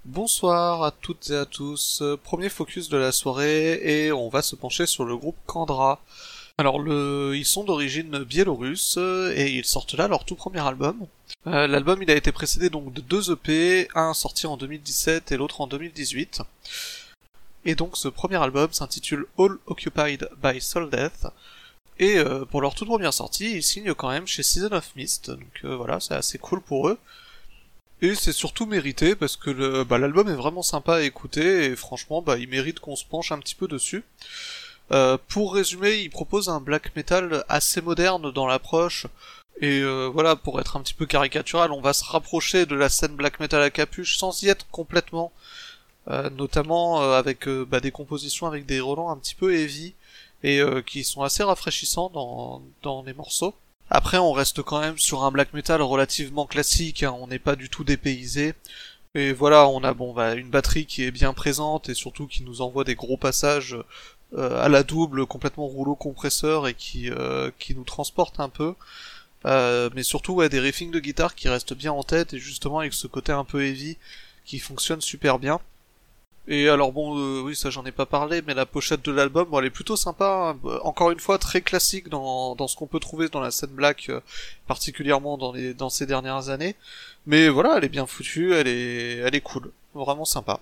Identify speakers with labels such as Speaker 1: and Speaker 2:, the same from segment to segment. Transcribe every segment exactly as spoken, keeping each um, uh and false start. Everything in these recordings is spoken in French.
Speaker 1: Bonsoir à toutes et à tous, Euh, premier focus de la soirée et on va se pencher sur le groupe Kandra. Alors le... ils sont d'origine biélorusse euh, et ils sortent là leur tout premier album. Euh, L'album il a été précédé donc de deux E P, un sorti en deux mille dix-sept et l'autre en deux mille dix-huit. Et donc ce premier album s'intitule All Occupied by Soul Death. Et euh, pour leur toute première sortie, ils signent quand même chez Season of Mist, donc euh, voilà, c'est assez cool pour eux. Et c'est surtout mérité parce que le, bah, l'album est vraiment sympa à écouter et franchement bah, il mérite qu'on se penche un petit peu dessus. Euh, pour résumer, il propose un black metal assez moderne dans l'approche et euh, voilà, pour être un petit peu caricatural, on va se rapprocher de la scène black metal à capuche sans y être complètement, euh, notamment euh, avec euh, bah, des compositions avec des relents un petit peu heavy et euh, qui sont assez rafraîchissants dans, dans les morceaux. Après, on reste quand même sur un black metal relativement classique, hein, on n'est pas du tout dépaysé. Et voilà, on a bon bah une batterie qui est bien présente et surtout qui nous envoie des gros passages euh, à la double, complètement rouleau compresseur et qui euh, qui nous transporte un peu. Euh, mais surtout ouais, des riffings de guitare qui restent bien en tête et justement avec ce côté un peu heavy qui fonctionne super bien. Et alors bon, euh, oui, ça j'en ai pas parlé, mais la pochette de l'album, bon, elle est plutôt sympa, hein. Encore une fois très classique dans, dans ce qu'on peut trouver dans la scène black, euh, particulièrement dans les dans ces dernières années. Mais voilà, elle est bien foutue, elle est elle est cool, vraiment sympa.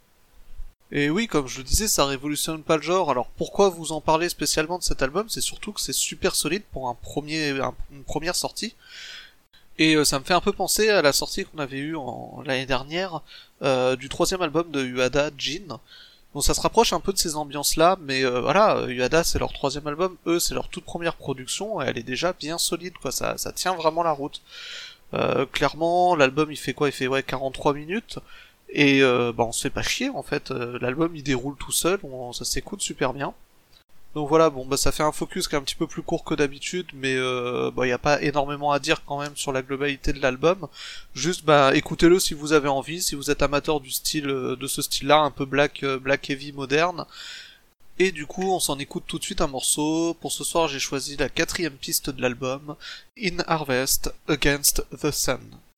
Speaker 1: Et oui, comme je le disais, ça révolutionne pas le genre. Alors pourquoi vous en parlez spécialement de cet album? C'est surtout que c'est super solide pour un premier un- une première sortie. Et euh, ça me fait un peu penser à la sortie qu'on avait eue en, l'année dernière euh, du troisième album de Uada, Jin. Bon, ça se rapproche un peu de ces ambiances-là, mais euh, voilà, Uada c'est leur troisième album, eux c'est leur toute première production, et elle est déjà bien solide, quoi, ça, ça tient vraiment la route. Euh, clairement, l'album il fait quoi? Il fait ouais quarante-trois minutes, et euh, bah on se fait pas chier en fait, euh, l'album il déroule tout seul, on, ça s'écoute super bien. Donc voilà, bon bah ça fait un focus qui est un petit peu plus court que d'habitude, mais euh, bah y a pas énormément à dire quand même sur la globalité de l'album. Juste bah écoutez-le si vous avez envie, si vous êtes amateur du style euh, de ce style-là, un peu black euh, black heavy moderne. Et du coup on s'en écoute tout de suite un morceau. Pour ce soir j'ai choisi la quatrième piste de l'album, In Harvest Against the Sun.